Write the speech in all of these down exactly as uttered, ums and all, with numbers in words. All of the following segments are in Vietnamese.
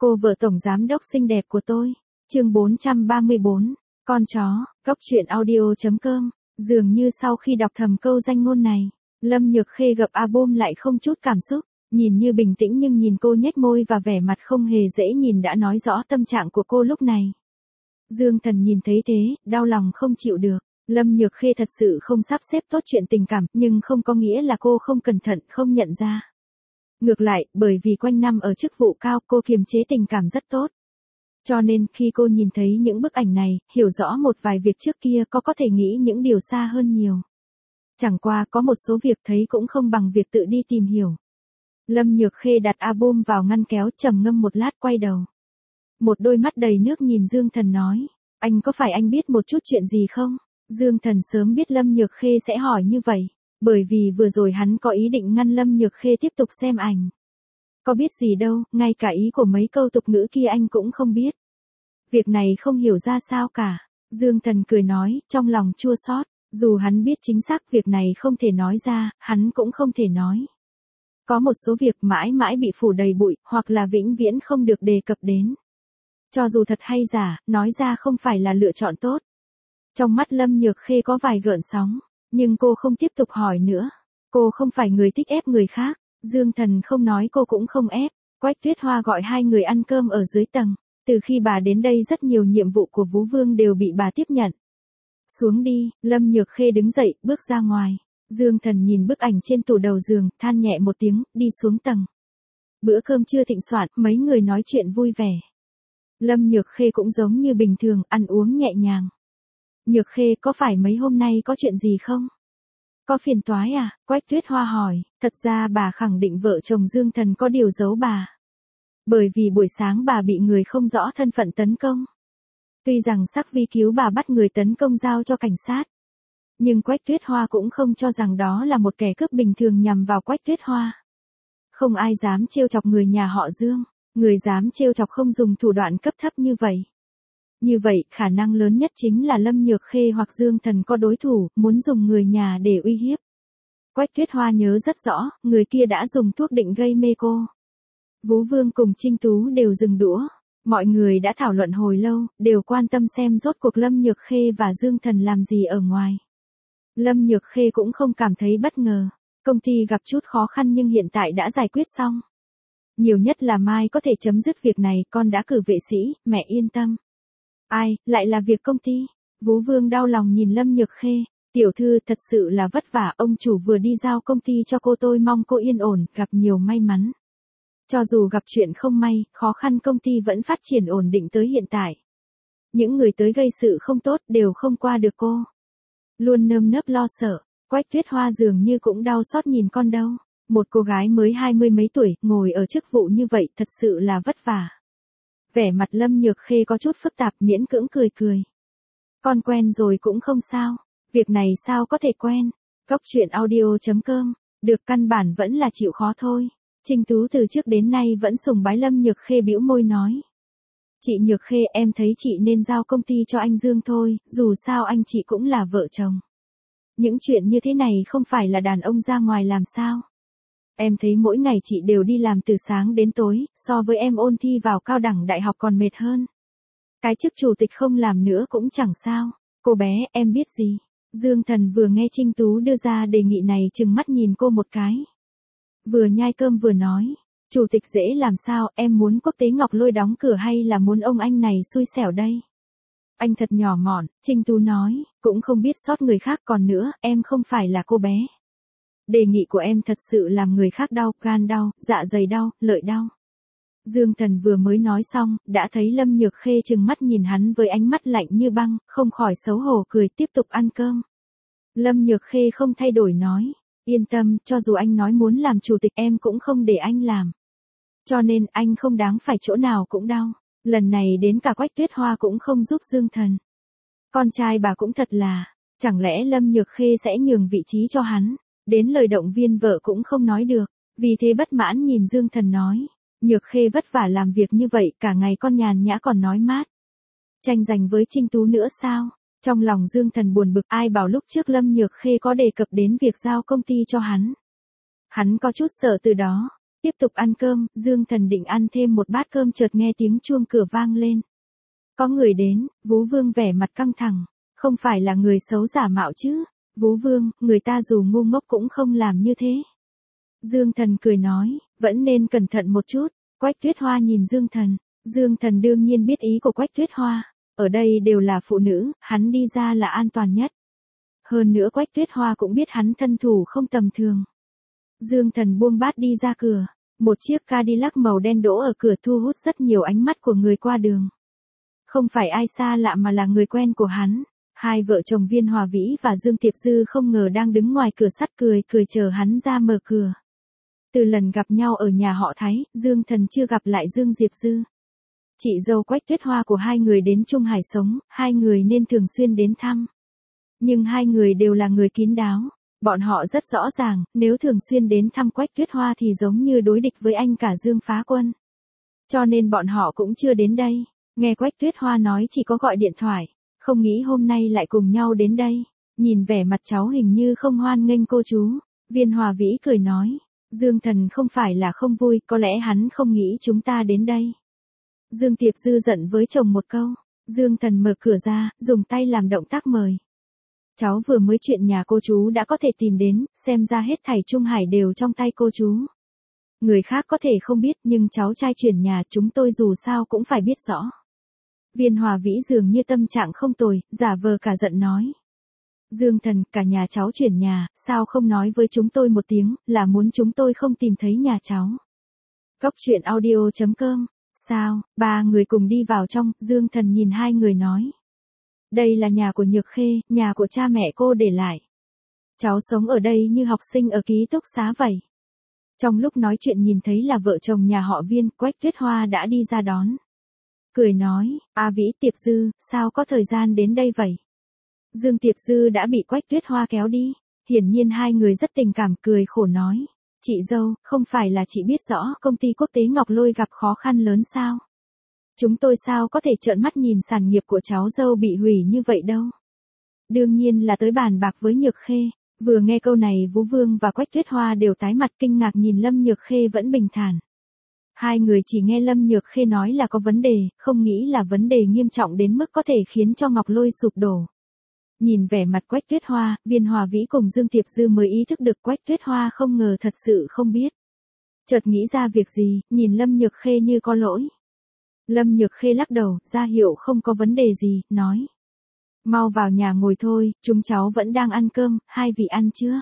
Cô vợ tổng giám đốc xinh đẹp của tôi. Chương bốn trăm ba mươi bốn, con chó, góc truyện audio chấm com. Dường như sau khi đọc thầm câu danh ngôn này, Lâm Nhược Khê gặp A Bôm lại không chút cảm xúc, nhìn như bình tĩnh nhưng nhìn cô nhếch môi và vẻ mặt không hề dễ nhìn đã nói rõ tâm trạng của cô lúc này. Dương Thần nhìn thấy thế, đau lòng không chịu được. Lâm Nhược Khê thật sự không sắp xếp tốt chuyện tình cảm, nhưng không có nghĩa là cô không cẩn thận, không nhận ra. Ngược lại, bởi vì quanh năm ở chức vụ cao, cô kiềm chế tình cảm rất tốt. Cho nên, khi cô nhìn thấy những bức ảnh này, hiểu rõ một vài việc trước kia có có thể nghĩ những điều xa hơn nhiều. Chẳng qua có một số việc thấy cũng không bằng việc tự đi tìm hiểu. Lâm Nhược Khê đặt album vào ngăn kéo, trầm ngâm một lát quay đầu. Một đôi mắt đầy nước nhìn Dương Thần nói, anh có phải anh biết một chút chuyện gì không? Dương Thần sớm biết Lâm Nhược Khê sẽ hỏi như vậy, bởi vì vừa rồi hắn có ý định ngăn Lâm Nhược Khê tiếp tục xem ảnh. Có biết gì đâu, ngay cả ý của mấy câu tục ngữ kia anh cũng không biết. Việc này không hiểu ra sao cả. Dương Thần cười nói, trong lòng chua xót, dù hắn biết chính xác việc này không thể nói ra, hắn cũng không thể nói. Có một số việc mãi mãi bị phủ đầy bụi, hoặc là vĩnh viễn không được đề cập đến. Cho dù thật hay giả, nói ra không phải là lựa chọn tốt. Trong mắt Lâm Nhược Khê có vài gợn sóng, nhưng cô không tiếp tục hỏi nữa. Cô không phải người thích ép người khác, Dương Thần không nói cô cũng không ép. Quách Tuyết Hoa gọi hai người ăn cơm ở dưới tầng. Từ khi bà đến đây rất nhiều nhiệm vụ của Vũ Vương đều bị bà tiếp nhận. Xuống đi, Lâm Nhược Khê đứng dậy, bước ra ngoài. Dương Thần nhìn bức ảnh trên tủ đầu giường, than nhẹ một tiếng, đi xuống tầng. Bữa cơm trưa thịnh soạn, mấy người nói chuyện vui vẻ. Lâm Nhược Khê cũng giống như bình thường, ăn uống nhẹ nhàng. Nhược Khê, có phải mấy hôm nay có chuyện gì không? Có phiền toái à? Quách Tuyết Hoa hỏi. Thật ra bà khẳng định vợ chồng Dương Thần có điều giấu bà. Bởi vì buổi sáng bà bị người không rõ thân phận tấn công. Tuy rằng Sắc Vi cứu bà bắt người tấn công giao cho cảnh sát. Nhưng Quách Tuyết Hoa cũng không cho rằng đó là một kẻ cướp bình thường nhằm vào Quách Tuyết Hoa. Không ai dám trêu chọc người nhà họ Dương. Người dám trêu chọc không dùng thủ đoạn cấp thấp như vậy. Như vậy, khả năng lớn nhất chính là Lâm Nhược Khê hoặc Dương Thần có đối thủ, muốn dùng người nhà để uy hiếp. Quách Tuyết Hoa nhớ rất rõ, người kia đã dùng thuốc định gây mê cô. Vũ Vương cùng Trinh Tú đều dừng đũa. Mọi người đã thảo luận hồi lâu, đều quan tâm xem rốt cuộc Lâm Nhược Khê và Dương Thần làm gì ở ngoài. Lâm Nhược Khê cũng không cảm thấy bất ngờ. Công ty gặp chút khó khăn nhưng hiện tại đã giải quyết xong. Nhiều nhất là mai có thể chấm dứt việc này, con đã cử vệ sĩ, mẹ yên tâm. Ai, lại là việc công ty. Vũ Vương đau lòng nhìn Lâm Nhược Khê. Tiểu thư thật sự là vất vả, ông chủ vừa đi giao công ty cho cô, tôi mong cô yên ổn, gặp nhiều may mắn. Cho dù gặp chuyện không may, khó khăn công ty vẫn phát triển ổn định tới hiện tại. Những người tới gây sự không tốt đều không qua được cô. Luôn nơm nớp lo sợ, Quách Tuyết Hoa dường như cũng đau xót nhìn con đâu. Một cô gái mới hai mươi mấy tuổi, ngồi ở chức vụ như vậy thật sự là vất vả. Vẻ mặt Lâm Nhược Khê có chút phức tạp, miễn cưỡng cười cười. Con quen rồi cũng không sao, việc này sao có thể quen. Góc truyện audio chấm com, được, căn bản vẫn là chịu khó thôi. Trinh Tú từ trước đến nay vẫn sùng bái Lâm Nhược Khê, bĩu môi nói. Chị Nhược Khê, em thấy chị nên giao công ty cho anh Dương thôi, dù sao anh chị cũng là vợ chồng. Những chuyện như thế này không phải là đàn ông ra ngoài làm sao. Em thấy mỗi ngày chị đều đi làm từ sáng đến tối, so với em ôn thi vào cao đẳng đại học còn mệt hơn. Cái chức chủ tịch không làm nữa cũng chẳng sao. Cô bé, em biết gì? Dương Thần vừa nghe Trinh Tú đưa ra đề nghị này trừng mắt nhìn cô một cái. Vừa nhai cơm vừa nói, chủ tịch dễ làm sao, em muốn Quốc tế Ngọc Lôi đóng cửa hay là muốn ông anh này xui xẻo đây? Anh thật nhỏ mọn, Trinh Tú nói, cũng không biết sót người khác, còn nữa, em không phải là cô bé. Đề nghị của em thật sự làm người khác đau, gan đau, dạ dày đau, lợi đau. Dương Thần vừa mới nói xong, đã thấy Lâm Nhược Khê trừng mắt nhìn hắn với ánh mắt lạnh như băng, không khỏi xấu hổ cười tiếp tục ăn cơm. Lâm Nhược Khê không thay đổi nói, yên tâm, cho dù anh nói muốn làm chủ tịch em cũng không để anh làm. Cho nên anh không đáng phải chỗ nào cũng đau. Lần này đến cả Quách Tuyết Hoa cũng không giúp Dương Thần. Con trai bà cũng thật là, chẳng lẽ Lâm Nhược Khê sẽ nhường vị trí cho hắn? Đến lời động viên vợ cũng không nói được, vì thế bất mãn nhìn Dương Thần nói, Nhược Khê vất vả làm việc như vậy, cả ngày con nhàn nhã còn nói mát. Tranh giành với Trinh Tú nữa sao? Trong lòng Dương Thần buồn bực, ai bảo lúc trước Lâm Nhược Khê có đề cập đến việc giao công ty cho hắn. Hắn có chút sợ từ đó, Tiếp tục ăn cơm, Dương Thần định ăn thêm một bát cơm chợt nghe tiếng chuông cửa vang lên. Có người đến, Vú Vương vẻ mặt căng thẳng. Không phải là người xấu giả mạo chứ? Vú Vương, người ta dù ngu ngốc cũng không làm như thế. Dương Thần cười nói, vẫn nên cẩn thận một chút. Quách Tuyết Hoa nhìn Dương Thần. Dương Thần đương nhiên biết ý của Quách Tuyết Hoa. Ở đây đều là phụ nữ, hắn đi ra là an toàn nhất. Hơn nữa Quách Tuyết Hoa cũng biết hắn thân thủ không tầm thường. Dương Thần buông bát đi ra cửa. Một chiếc Cadillac màu đen đỗ ở cửa thu hút rất nhiều ánh mắt của người qua đường. Không phải ai xa lạ mà là người quen của hắn. Hai vợ chồng Viên Hòa Vĩ và Dương Tiệp Dư không ngờ đang đứng ngoài cửa sắt cười cười chờ hắn ra mở cửa. Từ lần gặp nhau ở nhà họ Thái, Dương Thần chưa gặp lại Dương Diệp Dư. Chị dâu Quách Tuyết Hoa của hai người đến Trung Hải sống, hai người nên thường xuyên đến thăm. Nhưng hai người đều là người kín đáo. Bọn họ rất rõ ràng, nếu thường xuyên đến thăm Quách Tuyết Hoa thì giống như đối địch với anh cả Dương Phá Quân. Cho nên bọn họ cũng chưa đến đây. Nghe Quách Tuyết Hoa nói chỉ có gọi điện thoại. Không nghĩ hôm nay lại cùng nhau đến đây. Nhìn vẻ mặt cháu hình như không hoan nghênh cô chú. Viên Hòa Vĩ cười nói. Dương Thần không phải là không vui, có lẽ hắn không nghĩ chúng ta đến đây. Dương Tiệp Dư giận với chồng một câu. Dương Thần mở cửa ra, dùng tay làm động tác mời. Cháu vừa mới chuyện nhà cô chú đã có thể tìm đến, xem ra hết thảy Trung Hải đều trong tay cô chú. Người khác có thể không biết nhưng cháu trai chuyển nhà chúng tôi dù sao cũng phải biết rõ. Viên Hòa Vĩ dường như tâm trạng không tồi, giả vờ cả giận nói. Dương Thần, cả nhà cháu chuyển nhà, sao không nói với chúng tôi một tiếng, là muốn chúng tôi không tìm thấy nhà cháu. Góc truyện audio chấm com, sao, ba người cùng đi vào trong, Dương Thần nhìn hai người nói. Đây là nhà của Nhược Khê, nhà của cha mẹ cô để lại. Cháu sống ở đây như học sinh ở ký túc xá vậy. Trong lúc nói chuyện nhìn thấy là vợ chồng nhà họ Viên, Quách Tuyết Hoa đã đi ra đón. Cười nói, A Vĩ, Tiệp Dư, sao có thời gian đến đây vậy? Dương Tiệp Dư đã bị Quách Tuyết Hoa kéo đi. Hiển nhiên hai người rất tình cảm cười khổ nói. Chị dâu, không phải là chị biết rõ công ty quốc tế Ngọc Lôi gặp khó khăn lớn sao? Chúng tôi sao có thể trợn mắt nhìn sản nghiệp của cháu dâu bị hủy như vậy đâu. Đương nhiên là tới bàn bạc với Nhược Khê. Vừa nghe câu này Vũ Vương và Quách Tuyết Hoa đều tái mặt kinh ngạc nhìn Lâm Nhược Khê vẫn bình thản. Hai người chỉ nghe Lâm Nhược Khê nói là có vấn đề, không nghĩ là vấn đề nghiêm trọng đến mức có thể khiến cho Ngọc Lôi sụp đổ. Nhìn vẻ mặt Quách Tuyết Hoa, Viên Hòa Vĩ cùng Dương Tiệp Dư mới ý thức được Quách Tuyết Hoa không ngờ thật sự không biết. Chợt nghĩ ra việc gì, nhìn Lâm Nhược Khê như có lỗi. Lâm Nhược Khê lắc đầu, ra hiệu không có vấn đề gì, nói. Mau vào nhà ngồi thôi, chúng cháu vẫn đang ăn cơm, hai vị ăn chưa?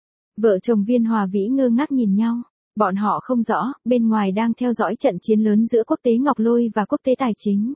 Vợ chồng Viên Hòa Vĩ ngơ ngác nhìn nhau. Bọn họ không rõ, bên ngoài đang theo dõi trận chiến lớn giữa quốc tế Ngọc Lôi và quốc tế Tài Chính.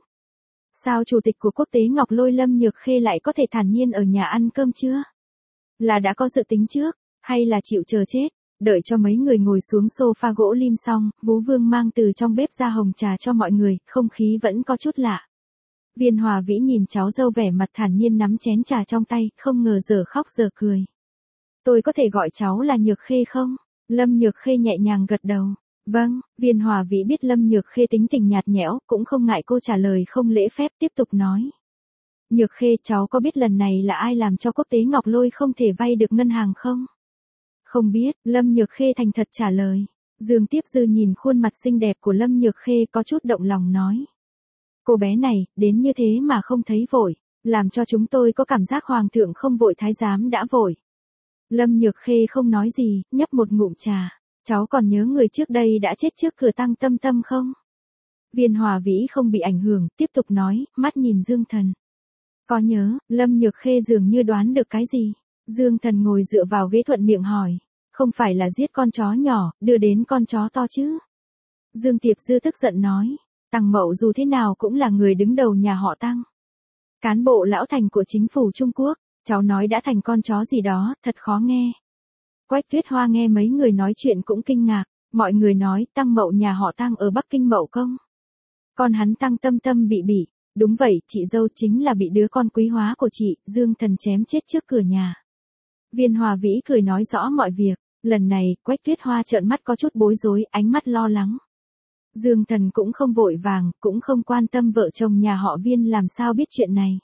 Sao chủ tịch của quốc tế Ngọc Lôi Lâm Nhược Khê lại có thể thản nhiên ở nhà ăn cơm chưa? Là đã có dự tính trước, hay là chịu chờ chết? Đợi cho mấy người ngồi xuống sofa gỗ lim xong, Vũ Vương mang từ trong bếp ra hồng trà cho mọi người, không khí vẫn có chút lạ. Viên Hòa Vĩ nhìn cháu dâu vẻ mặt thản nhiên nắm chén trà trong tay, không ngờ giờ khóc giờ cười. Tôi có thể gọi cháu là Nhược Khê không? Lâm Nhược Khê nhẹ nhàng gật đầu. Vâng, Viên Hòa Vĩ biết Lâm Nhược Khê tính tình nhạt nhẽo, cũng không ngại cô trả lời không lễ phép tiếp tục nói. Nhược Khê, cháu có biết lần này là ai làm cho quốc tế Ngọc Lôi không thể vay được ngân hàng không? Không biết, Lâm Nhược Khê thành thật trả lời. Dương Tiếp Dư nhìn khuôn mặt xinh đẹp của Lâm Nhược Khê có chút động lòng nói. Cô bé này, đến như thế mà không thấy vội, làm cho chúng tôi có cảm giác hoàng thượng không vội thái giám đã vội. Lâm Nhược Khê không nói gì, nhấp một ngụm trà. Cháu còn nhớ người trước đây đã chết trước cửa Tăng Tâm Tâm không? Viên Hòa Vĩ không bị ảnh hưởng, tiếp tục nói, mắt nhìn Dương Thần. Có nhớ, Lâm Nhược Khê dường như đoán được cái gì. Dương Thần ngồi dựa vào ghế thuận miệng hỏi. Không phải là giết con chó nhỏ, đưa đến con chó to chứ? Dương Tiệp Dư tức giận nói. Tăng Mậu dù thế nào cũng là người đứng đầu nhà họ Tăng. Cán bộ lão thành của chính phủ Trung Quốc. Cháu nói đã thành con chó gì đó, thật khó nghe. Quách Tuyết Hoa nghe mấy người nói chuyện cũng kinh ngạc. Mọi người nói Tăng Mậu nhà họ Tăng ở Bắc Kinh Mậu Công. Con hắn Tăng Tâm Tâm bị bị. Đúng vậy, chị dâu chính là bị đứa con quý hóa của chị, Dương Thần chém chết trước cửa nhà. Viên Hòa Vĩ cười nói rõ mọi việc. Lần này, Quách Tuyết Hoa trợn mắt có chút bối rối, ánh mắt lo lắng. Dương Thần cũng không vội vàng, cũng không quan tâm vợ chồng nhà họ Viên làm sao biết chuyện này.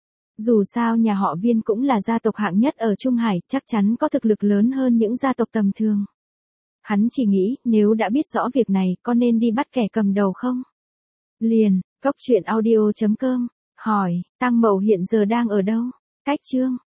Dù sao nhà họ Viên cũng là gia tộc hạng nhất ở Trung Hải, chắc chắn có thực lực lớn hơn những gia tộc tầm thường. Hắn chỉ nghĩ, nếu đã biết rõ việc này, có nên đi bắt kẻ cầm đầu không? Liền, Cốc truyện audio chấm com hỏi, Tăng Mậu hiện giờ đang ở đâu? Cách chương